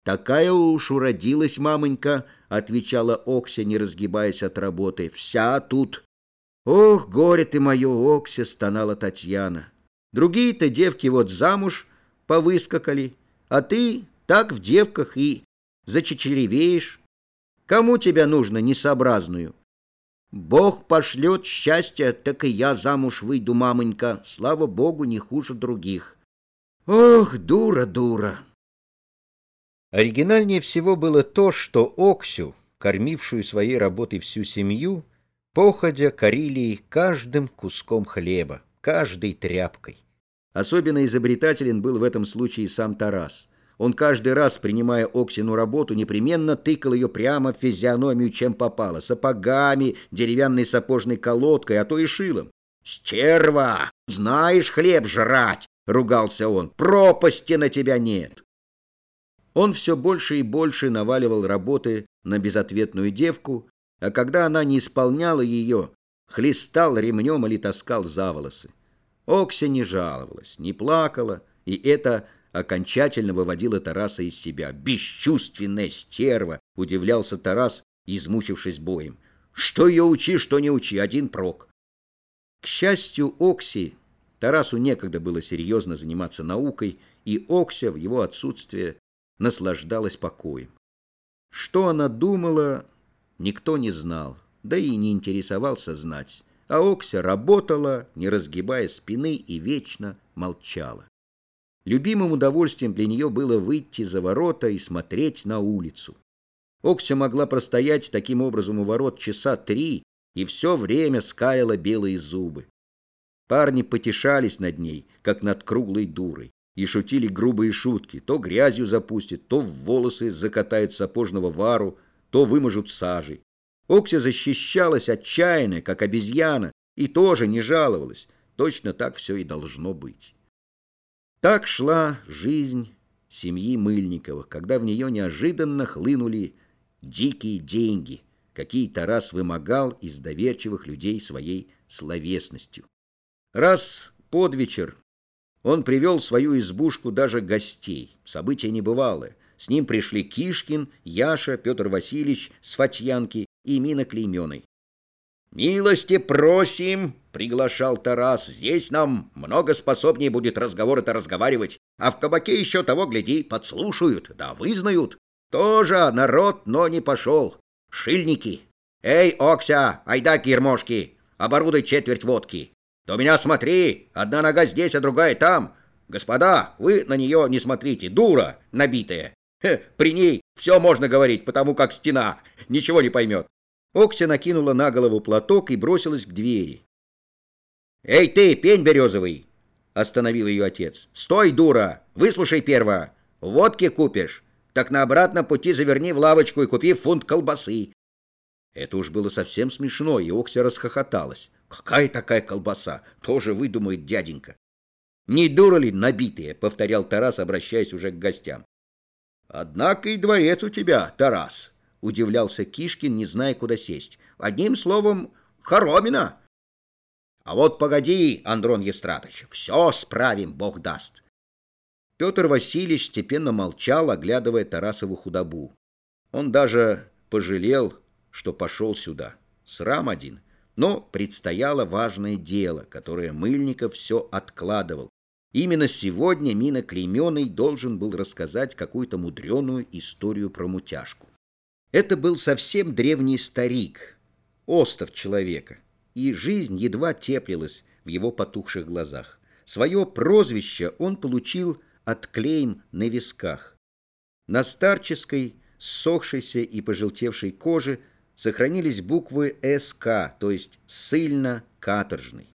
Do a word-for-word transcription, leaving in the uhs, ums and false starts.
«Такая уж уродилась, мамонька», — отвечала Окся, не разгибаясь от работы. «Вся тут». «Ох, горе ты мое, Окся», — стонала Татьяна. «Другие-то девки вот замуж повыскакали, а ты так в девках и зачечеревеешь. Кому тебя нужно несообразную? Бог пошлет счастье, так и я замуж выйду, мамонька. Слава Богу, не хуже других. Ох, дура, дура». Оригинальнее всего было то, что Оксю, кормившую своей работой всю семью, походя корили каждым куском хлеба, каждой тряпкой. Особенно изобретателен был в этом случае сам Тарас. Он каждый раз, принимая Оксину работу, непременно тыкал ее прямо в физиономию, чем попало, сапогами, деревянной сапожной колодкой, а то и шилом. «Стерва! Знаешь хлеб жрать!» — ругался он. «Пропасти на тебя нет!» Он все больше и больше наваливал работы на безответную девку, а когда она не исполняла ее, хлестал ремнем или таскал за волосы. Окся не жаловалась, не плакала, и это окончательно выводило Тараса из себя. «Бесчувственная стерва!» — удивлялся Тарас, измучившись боем. «Что ее учи, что не учи, один прок». К счастью Окси, Тарасу некогда было серьезно заниматься наукой, и Окся в его отсутствие наслаждалась покоем. Что она думала, никто не знал, да и не интересовался знать, а Окся работала, не разгибая спины, и вечно молчала. Любимым удовольствием для нее было выйти за ворота и смотреть на улицу. Окся могла простоять таким образом у ворот часа три и все время скалила белые зубы. Парни потешались над ней, как над круглой дурой, и шутили грубые шутки. То грязью запустят, то в волосы закатают сапожного вару, то выможут сажей. Окся защищалась отчаянно, как обезьяна, и тоже не жаловалась. Точно так все и должно быть. Так шла жизнь семьи Мыльниковых, когда в нее неожиданно хлынули дикие деньги, какие Тарас вымогал из доверчивых людей своей словесностью. Раз под вечер он привел в свою избушку даже гостей. Событие небывалое. С ним пришли Кишкин, Яша, Петр Васильевич с Фатьянки и Мина Клейменой. «Милости просим!» — приглашал Тарас. «Здесь нам много способнее будет разговор-то разговаривать, а в кабаке еще того, гляди, подслушают, да вызнают. Тоже народ, но не пошел. Шильники! Эй, Окся, айда к ермошке, оборудуй четверть водки. Да у меня смотри, одна нога здесь, а другая там. Господа, вы на нее не смотрите, дура набитая. Хе, при ней все можно говорить, потому как стена, ничего не поймет». Окся накинула на голову платок и бросилась к двери. «Эй ты, пень березовый!» — остановил ее отец. «Стой, дура! Выслушай перво! Водки купишь, так на обратном пути заверни в лавочку и купи фунт колбасы». Это уж было совсем смешно, и Окся расхохоталась. «Какая такая колбаса? Тоже выдумает дяденька». «Не дура ли набитая?» — повторял Тарас, обращаясь уже к гостям. «Однако и дворец у тебя, Тарас», — удивлялся Кишкин, не зная, куда сесть. «Одним словом, хоромина». «А вот погоди, Андрон Евстратович, все справим, Бог даст». Петр Васильевич степенно молчал, оглядывая Тарасову худобу. Он даже пожалел, что пошел сюда. Срам один. Но предстояло важное дело, которое Мыльников все откладывал. Именно сегодня Мина Клейменой должен был рассказать какую-то мудреную историю про мутяжку. Это был совсем древний старик, остов человека, и жизнь едва теплилась в его потухших глазах. Свое прозвище он получил от клейм на висках. На старческой, ссохшейся и пожелтевшей коже сохранились буквы СК, то есть ссыльно-каторжный.